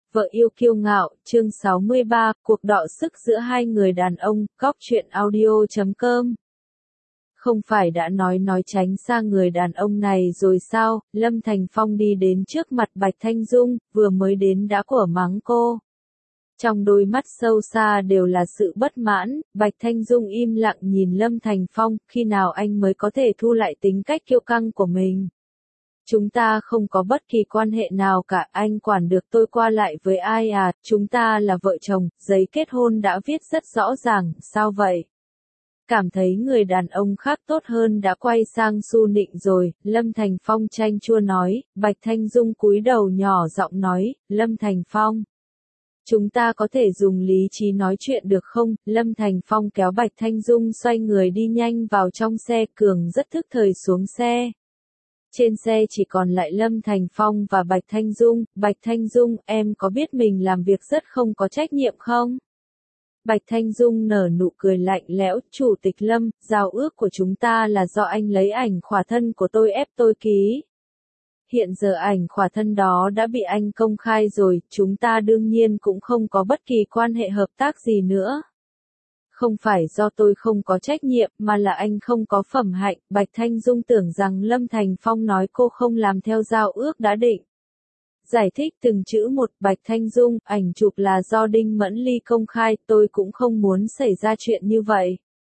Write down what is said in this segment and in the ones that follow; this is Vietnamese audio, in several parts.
Vợ yêu kiêu ngạo, chương 63, cuộc đọ sức giữa hai người đàn ông, góc truyện audio.com. Không phải đã nói tránh xa người đàn ông này rồi sao? Lâm Thành Phong đi đến trước mặt Bạch Thanh Dung, vừa mới đến đã của mắng cô. Trong đôi mắt sâu xa đều là sự bất mãn, Bạch Thanh Dung im lặng nhìn Lâm Thành Phong, khi nào anh mới có thể thu lại tính cách kiêu căng của mình. Chúng ta không có bất kỳ quan hệ nào cả, anh quản được tôi qua lại với ai à, chúng ta là vợ chồng, giấy kết hôn đã viết rất rõ ràng, sao vậy? Cảm thấy người đàn ông khác tốt hơn đã quay sang Su Nịnh rồi, Lâm Thành Phong chanh chua nói, Bạch Thanh Dung cúi đầu nhỏ giọng nói, Lâm Thành Phong. Chúng ta có thể dùng lý trí nói chuyện được không? Lâm Thành Phong kéo Bạch Thanh Dung xoay người đi nhanh vào trong xe, Cường rất thức thời xuống xe. Trên xe chỉ còn lại Lâm Thành Phong và Bạch Thanh Dung. Bạch Thanh Dung, em có biết mình làm việc rất không có trách nhiệm không? Bạch Thanh Dung nở nụ cười lạnh lẽo, Chủ tịch Lâm, giao ước của chúng ta là do anh lấy ảnh khỏa thân của tôi ép tôi ký. Hiện giờ ảnh khỏa thân đó đã bị anh công khai rồi, chúng ta đương nhiên cũng không có bất kỳ quan hệ hợp tác gì nữa. Không phải do tôi không có trách nhiệm mà là anh không có phẩm hạnh. Bạch Thanh Dung tưởng rằng Lâm Thành Phong nói cô không làm theo giao ước đã định. Giải thích từng chữ một, Bạch Thanh Dung, ảnh chụp là do Đinh Mẫn Ly công khai, tôi cũng không muốn xảy ra chuyện như vậy.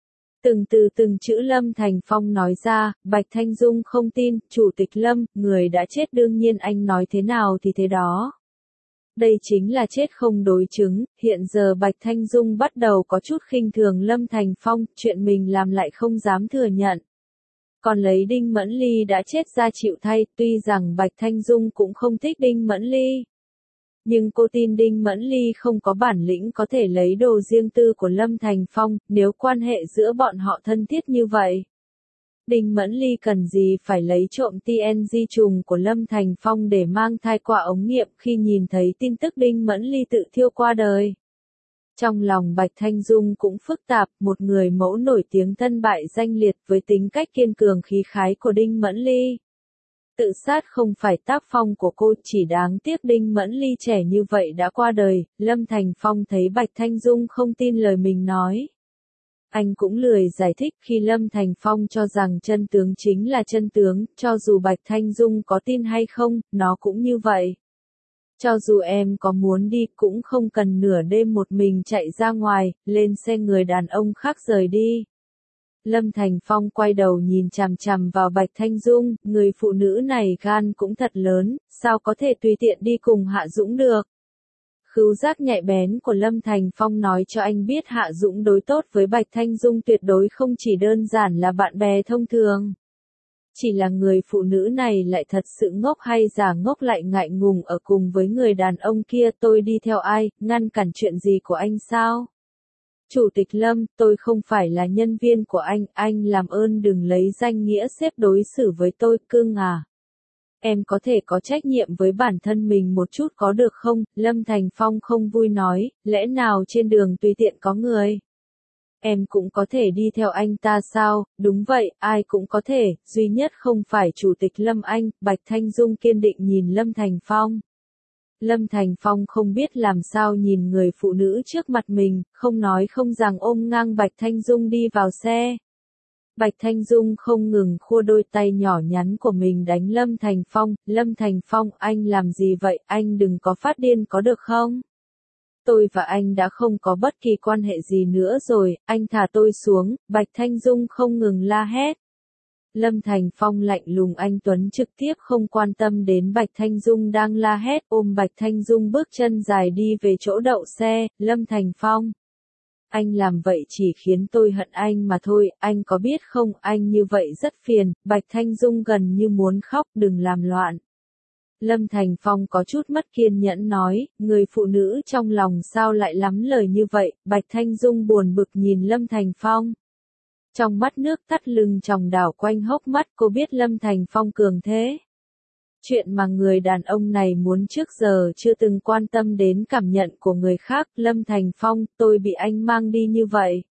Từng chữ Lâm Thành Phong nói ra, Bạch Thanh Dung không tin, Chủ tịch Lâm, người đã chết đương nhiên anh nói thế nào thì thế đó. Đây chính là chết không đối chứng, hiện giờ Bạch Thanh Dung bắt đầu có chút khinh thường Lâm Thành Phong, chuyện mình làm lại không dám thừa nhận. Còn lấy Đinh Mẫn Ly đã chết ra chịu thay, tuy rằng Bạch Thanh Dung cũng không thích Đinh Mẫn Ly. Nhưng cô tin Đinh Mẫn Ly không có bản lĩnh có thể lấy đồ riêng tư của Lâm Thành Phong, nếu quan hệ giữa bọn họ thân thiết như vậy. Đinh Mẫn Ly cần gì phải lấy trộm TNG trùng của Lâm Thành Phong để mang thai qua ống nghiệm khi nhìn thấy tin tức Đinh Mẫn Ly tự thiêu qua đời. Trong lòng Bạch Thanh Dung cũng phức tạp, một người mẫu nổi tiếng thân bại danh liệt với tính cách kiên cường khí khái của Đinh Mẫn Ly. Tự sát không phải tác phong của cô, chỉ đáng tiếc Đinh Mẫn Ly trẻ như vậy đã qua đời. Lâm Thành Phong thấy Bạch Thanh Dung không tin lời mình nói. Anh cũng lười giải thích khi Lâm Thành Phong cho rằng chân tướng chính là chân tướng, cho dù Bạch Thanh Dung có tin hay không, nó cũng như vậy. Cho dù em có muốn đi cũng không cần nửa đêm một mình chạy ra ngoài, lên xe người đàn ông khác rời đi. Lâm Thành Phong quay đầu nhìn chằm chằm vào Bạch Thanh Dung, người phụ nữ này gan cũng thật lớn, sao có thể tùy tiện đi cùng Hạ Dũng được. Khứu giác nhạy bén của Lâm Thành Phong nói cho anh biết Hạ Dũng đối tốt với Bạch Thanh Dung tuyệt đối không chỉ đơn giản là bạn bè thông thường. Chỉ là người phụ nữ này lại thật sự ngốc hay giả ngốc lại ngại ngùng ở cùng với người đàn ông kia, tôi đi theo ai, ngăn cản chuyện gì của anh sao? Chủ tịch Lâm, tôi không phải là nhân viên của anh làm ơn đừng lấy danh nghĩa sếp đối xử với tôi, cưng à. Em có thể có trách nhiệm với bản thân mình một chút có được không? Lâm Thành Phong không vui nói, lẽ nào trên đường tùy tiện có người? Em cũng có thể đi theo anh ta sao? Đúng vậy, ai cũng có thể, duy nhất không phải Chủ tịch Lâm anh. Bạch Thanh Dung kiên định nhìn Lâm Thành Phong. Lâm Thành Phong không biết làm sao nhìn người phụ nữ trước mặt mình, không nói không rằng ôm ngang Bạch Thanh Dung đi vào xe. Bạch Thanh Dung không ngừng khua đôi tay nhỏ nhắn của mình đánh Lâm Thành Phong. Lâm Thành Phong, anh làm gì vậy, anh đừng có phát điên có được không? Tôi và anh đã không có bất kỳ quan hệ gì nữa rồi, anh thả tôi xuống. Bạch Thanh Dung không ngừng la hét. Lâm Thành Phong lạnh lùng, anh Tuấn trực tiếp không quan tâm đến Bạch Thanh Dung đang la hét, ôm Bạch Thanh Dung bước chân dài đi về chỗ đậu xe. Lâm Thành Phong, anh làm vậy chỉ khiến tôi hận anh mà thôi, anh có biết không, anh như vậy rất phiền. Bạch Thanh Dung gần như muốn khóc, đừng làm loạn. Lâm Thành Phong có chút mất kiên nhẫn nói, người phụ nữ trong lòng sao lại lắm lời như vậy. Bạch Thanh Dung buồn bực nhìn Lâm Thành Phong. Trong mắt nước thắt lưng tròng đảo quanh hốc mắt, cô biết Lâm Thành Phong cường thế. Chuyện mà người đàn ông này muốn trước giờ chưa từng quan tâm đến cảm nhận của người khác. Lâm Thành Phong, tôi bị anh mang đi như vậy.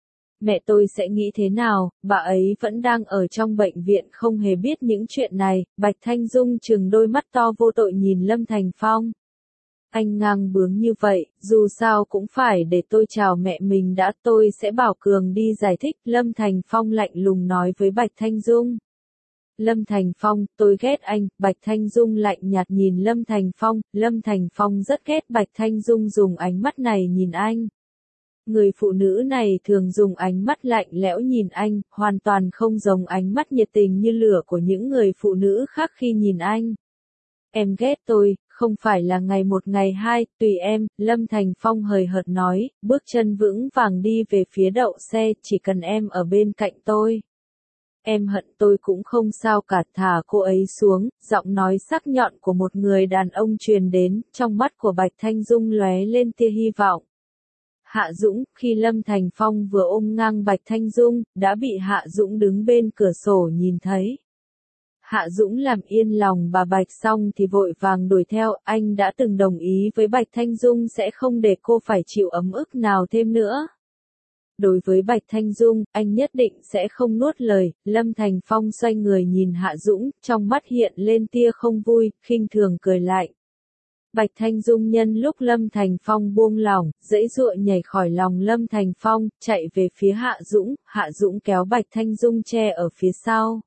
Mẹ tôi sẽ nghĩ thế nào, bà ấy vẫn đang ở trong bệnh viện không hề biết những chuyện này. Bạch Thanh Dung trừng đôi mắt to vô tội nhìn Lâm Thành Phong. Anh ngang bướng như vậy, dù sao cũng phải để tôi chào mẹ mình đã, tôi sẽ bảo Cường đi giải thích, Lâm Thành Phong lạnh lùng nói với Bạch Thanh Dung. Lâm Thành Phong, tôi ghét anh, Bạch Thanh Dung lạnh nhạt nhìn Lâm Thành Phong, Lâm Thành Phong rất ghét Bạch Thanh Dung dùng ánh mắt này nhìn anh. Người phụ nữ này thường dùng ánh mắt lạnh lẽo nhìn anh, hoàn toàn không giống ánh mắt nhiệt tình như lửa của những người phụ nữ khác khi nhìn anh. Em ghét tôi, không phải là ngày một ngày hai, tùy em, Lâm Thành Phong hời hợt nói, bước chân vững vàng đi về phía đậu xe, chỉ cần em ở bên cạnh tôi. Em hận tôi cũng không sao cả, thả cô ấy xuống, giọng nói sắc nhọn của một người đàn ông truyền đến, trong mắt của Bạch Thanh Dung lóe lên tia hy vọng. Hạ Dũng, khi Lâm Thành Phong vừa ôm ngang Bạch Thanh Dung, đã bị Hạ Dũng đứng bên cửa sổ nhìn thấy. Hạ Dũng làm yên lòng bà Bạch xong thì vội vàng đuổi theo, anh đã từng đồng ý với Bạch Thanh Dung sẽ không để cô phải chịu ấm ức nào thêm nữa. Đối với Bạch Thanh Dung, anh nhất định sẽ không nuốt lời, Lâm Thành Phong xoay người nhìn Hạ Dũng, trong mắt hiện lên tia không vui, khinh thường cười lại. Bạch Thanh Dung nhân lúc Lâm Thành Phong buông lỏng, giãy giụa nhảy khỏi lòng Lâm Thành Phong, chạy về phía Hạ Dũng kéo Bạch Thanh Dung che ở phía sau.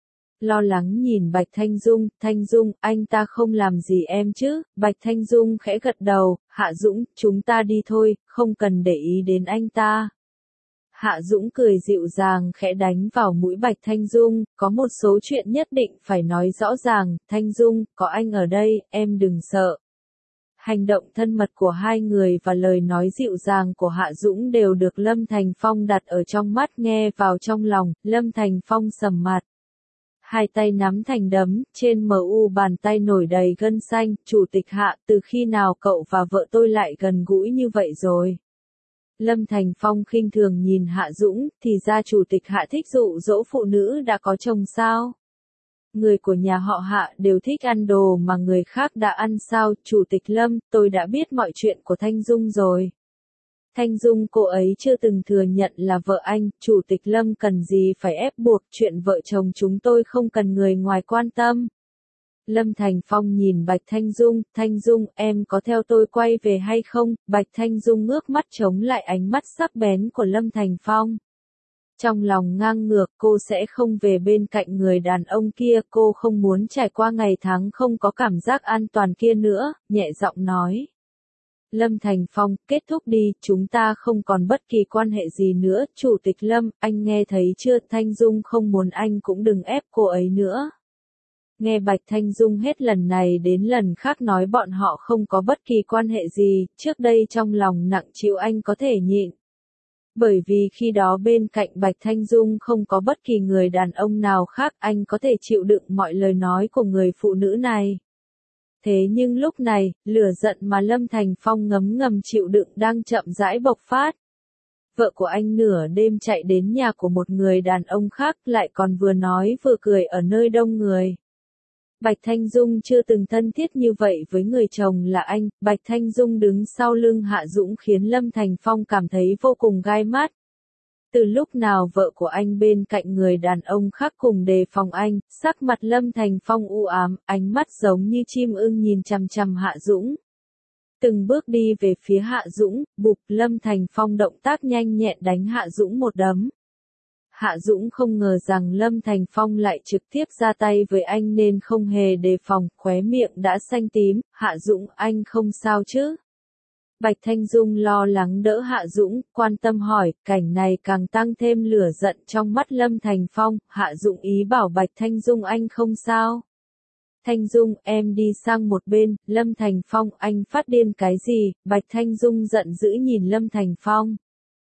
Lo lắng nhìn Bạch Thanh Dung, anh ta không làm gì em chứ, Bạch Thanh Dung khẽ gật đầu, Hạ Dũng, chúng ta đi thôi, không cần để ý đến anh ta. Hạ Dũng cười dịu dàng khẽ đánh vào mũi Bạch Thanh Dung, có một số chuyện nhất định phải nói rõ ràng, Thanh Dung, có anh ở đây, em đừng sợ. Hành động thân mật của hai người và lời nói dịu dàng của Hạ Dũng đều được Lâm Thành Phong đặt ở trong mắt nghe vào trong lòng, Lâm Thành Phong sầm mặt. Hai tay nắm thành đấm, trên mu bàn tay nổi đầy gân xanh, Chủ tịch Hạ, từ khi nào cậu và vợ tôi lại gần gũi như vậy rồi? Lâm Thành Phong khinh thường nhìn Hạ Dũng, thì ra Chủ tịch Hạ thích dụ dỗ phụ nữ đã có chồng sao? Người của nhà họ Hạ đều thích ăn đồ mà người khác đã ăn sao? Chủ tịch Lâm, tôi đã biết mọi chuyện của Thanh Dung rồi. Thanh Dung cô ấy chưa từng thừa nhận là vợ anh, Chủ tịch Lâm cần gì phải ép buộc, chuyện vợ chồng chúng tôi không cần người ngoài quan tâm. Lâm Thành Phong nhìn Bạch Thanh Dung, em có theo tôi quay về hay không? Bạch Thanh Dung ngước mắt chống lại ánh mắt sắc bén của Lâm Thành Phong. Trong lòng ngang ngược, cô sẽ không về bên cạnh người đàn ông kia, cô không muốn trải qua ngày tháng không có cảm giác an toàn kia nữa, nhẹ giọng nói. Lâm Thành Phong, kết thúc đi, chúng ta không còn bất kỳ quan hệ gì nữa, Chủ tịch Lâm, anh nghe thấy chưa, Thanh Dung không muốn anh cũng đừng ép cô ấy nữa. Nghe Bạch Thanh Dung hết lần này đến lần khác nói bọn họ không có bất kỳ quan hệ gì, trước đây trong lòng nặng chịu anh có thể nhịn. Bởi vì khi đó bên cạnh Bạch Thanh Dung không có bất kỳ người đàn ông nào khác, anh có thể chịu đựng mọi lời nói của người phụ nữ này. Thế nhưng lúc này, lửa giận mà Lâm Thành Phong ngấm ngầm chịu đựng đang chậm rãi bộc phát. Vợ của anh nửa đêm chạy đến nhà của một người đàn ông khác, lại còn vừa nói vừa cười ở nơi đông người. Bạch Thanh Dung chưa từng thân thiết như vậy với người chồng là anh, Bạch Thanh Dung đứng sau lưng Hạ Dũng khiến Lâm Thành Phong cảm thấy vô cùng gai mắt. Từ lúc nào vợ của anh bên cạnh người đàn ông khác cùng đề phòng anh, sắc mặt Lâm Thành Phong u ám, ánh mắt giống như chim ưng nhìn chằm chằm Hạ Dũng. Từng bước đi về phía Hạ Dũng, bụp, Lâm Thành Phong động tác nhanh nhẹn đánh Hạ Dũng một đấm. Hạ Dũng không ngờ rằng Lâm Thành Phong lại trực tiếp ra tay với anh nên không hề đề phòng, khóe miệng đã xanh tím, Hạ Dũng, anh không sao chứ? Bạch Thanh Dung lo lắng đỡ Hạ Dũng, quan tâm hỏi, cảnh này càng tăng thêm lửa giận trong mắt Lâm Thành Phong, Hạ Dũng ý bảo Bạch Thanh Dung anh không sao. Thanh Dung, em đi sang một bên, Lâm Thành Phong, anh phát điên cái gì? Bạch Thanh Dung giận dữ nhìn Lâm Thành Phong.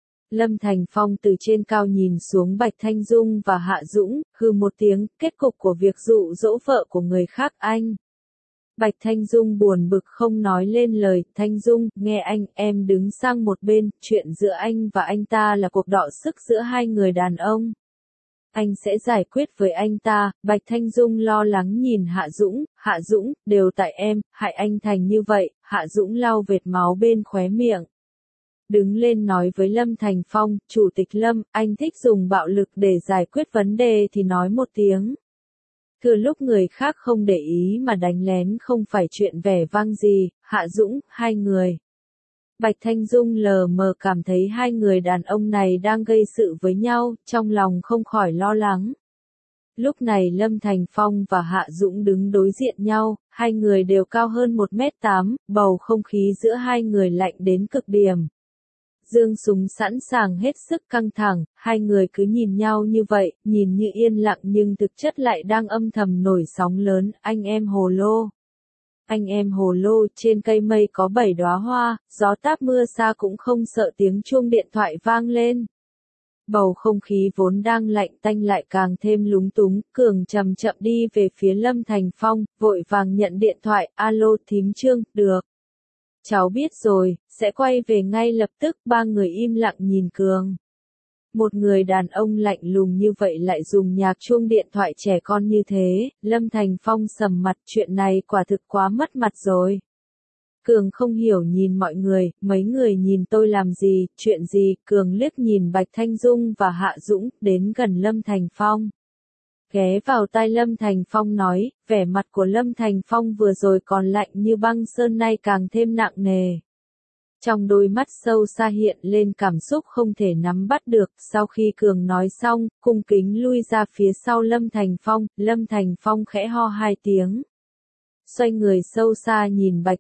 Lâm Thành Phong từ trên cao nhìn xuống Bạch Thanh Dung và Hạ Dũng, hừ một tiếng, kết cục của việc dụ dỗ vợ của người khác anh. Bạch Thanh Dung buồn bực không nói lên lời, Thanh Dung, nghe anh, em đứng sang một bên, chuyện giữa anh và anh ta là cuộc đọ sức giữa hai người đàn ông. Anh sẽ giải quyết với anh ta, Bạch Thanh Dung lo lắng nhìn Hạ Dũng, đều tại em, hại anh thành như vậy, Hạ Dũng lau vệt máu bên khóe miệng. Đứng lên nói với Lâm Thành Phong, Chủ tịch Lâm, anh thích dùng bạo lực để giải quyết vấn đề thì nói một tiếng. Thừa lúc người khác không để ý mà đánh lén không phải chuyện vẻ vang gì, Hạ Dũng, hai người. Bạch Thanh Dung lờ mờ cảm thấy hai người đàn ông này đang gây sự với nhau, trong lòng không khỏi lo lắng. Lúc này Lâm Thành Phong và Hạ Dũng đứng đối diện nhau, hai người đều cao hơn 1m8, bầu không khí giữa hai người lạnh đến cực điểm. Dương súng sẵn sàng hết sức căng thẳng, hai người cứ nhìn nhau như vậy, nhìn như yên lặng nhưng thực chất lại đang âm thầm nổi sóng lớn, anh em hồ lô. Anh em hồ lô, trên cây mây có 7 đóa hoa, gió táp mưa xa cũng không sợ tiếng chuông điện thoại vang lên. Bầu không khí vốn đang lạnh tanh lại càng thêm lúng túng, Cường chậm chậm đi về phía Lâm Thành Phong, vội vàng nhận điện thoại, alo thím Trương, được. Cháu biết rồi, sẽ quay về ngay lập tức, ba người im lặng nhìn Cường. Một người đàn ông lạnh lùng như vậy lại dùng nhạc chuông điện thoại trẻ con như thế, Lâm Thành Phong sầm mặt, chuyện này quả thực quá mất mặt rồi. Cường không hiểu nhìn mọi người, mấy người nhìn tôi làm gì, chuyện gì, Cường liếc nhìn Bạch Thanh Dung và Hạ Dũng, đến gần Lâm Thành Phong. Ghé vào tai Lâm Thành Phong nói, vẻ mặt của Lâm Thành Phong vừa rồi còn lạnh như băng sơn nay càng thêm nặng nề. Trong đôi mắt sâu xa hiện lên cảm xúc không thể nắm bắt được, sau khi Cường nói xong, cung kính lui ra phía sau Lâm Thành Phong khẽ ho hai tiếng. Xoay người sâu xa nhìn Bạch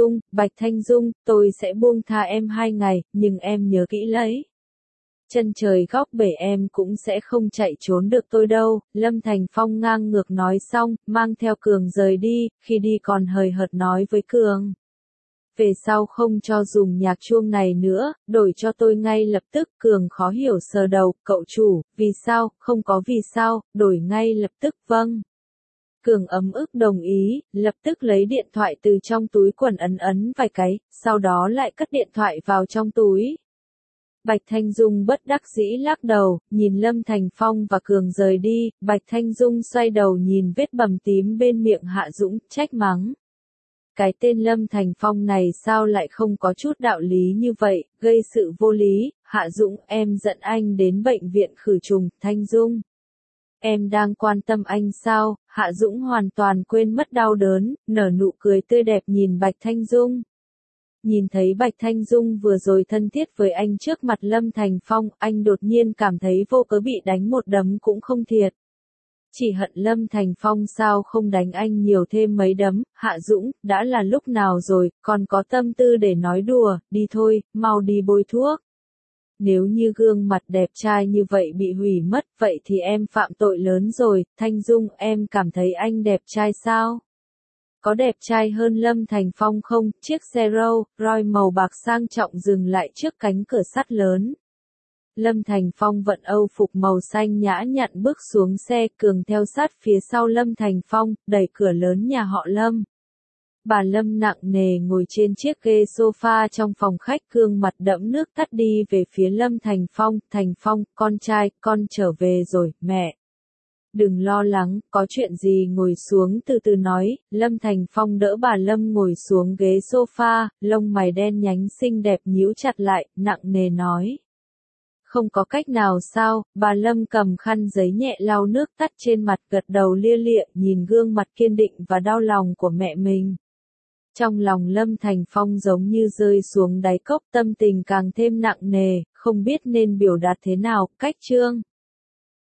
Thanh Dung, tôi sẽ buông tha em 2 ngày, nhưng em nhớ kỹ lấy. Chân trời góc bể em cũng sẽ không chạy trốn được tôi đâu, Lâm Thành Phong ngang ngược nói xong, mang theo Cường rời đi, khi đi còn hời hợt nói với Cường. Về sau không cho dùng nhạc chuông này nữa, đổi cho tôi ngay lập tức, Cường khó hiểu sờ đầu, cậu chủ, vì sao, không có vì sao, đổi ngay lập tức, vâng. Cường ấm ức đồng ý, lập tức lấy điện thoại từ trong túi quần ấn vài cái, sau đó lại cất điện thoại vào trong túi. Bạch Thanh Dung bất đắc dĩ lắc đầu, nhìn Lâm Thành Phong và Cường rời đi, Bạch Thanh Dung xoay đầu nhìn vết bầm tím bên miệng Hạ Dũng, trách mắng. Cái tên Lâm Thành Phong này sao lại không có chút đạo lý như vậy, gây sự vô lý, Hạ Dũng, em dẫn anh đến bệnh viện khử trùng, Thanh Dung. Em đang quan tâm anh sao, Hạ Dũng hoàn toàn quên mất đau đớn, nở nụ cười tươi đẹp nhìn Bạch Thanh Dung. Nhìn thấy Bạch Thanh Dung vừa rồi thân thiết với anh trước mặt Lâm Thành Phong, anh đột nhiên cảm thấy vô cớ bị đánh một đấm cũng không thiệt. Chỉ hận Lâm Thành Phong sao không đánh anh nhiều thêm mấy đấm, Hạ Dũng, đã là lúc nào rồi, còn có tâm tư để nói đùa, đi thôi, mau đi bôi thuốc. Nếu như gương mặt đẹp trai như vậy bị hủy mất, vậy thì em phạm tội lớn rồi, Thanh Dung, em cảm thấy anh đẹp trai sao? Có đẹp trai hơn Lâm Thành Phong không? Chiếc xe Rolls Royce màu bạc sang trọng dừng lại trước cánh cửa sắt lớn. Lâm Thành Phong vận Âu phục màu xanh nhã nhặn bước xuống xe, Cường theo sát phía sau Lâm Thành Phong, đẩy cửa lớn nhà họ Lâm. Bà Lâm nặng nề ngồi trên chiếc ghế sofa trong phòng khách, gương mặt đẫm nước tắt đi về phía Lâm Thành Phong, con trai, con trở về rồi, mẹ. Đừng lo lắng, có chuyện gì ngồi xuống từ từ nói, Lâm Thành Phong đỡ bà Lâm ngồi xuống ghế sofa, lông mày đen nhánh xinh đẹp nhíu chặt lại, nặng nề nói. Không có cách nào sao, bà Lâm cầm khăn giấy nhẹ lau nước tắt trên mặt, gật đầu lia lịa, nhìn gương mặt kiên định và đau lòng của mẹ mình. Trong lòng Lâm Thành Phong giống như rơi xuống đáy cốc, tâm tình càng thêm nặng nề, không biết nên biểu đạt thế nào, cách chương.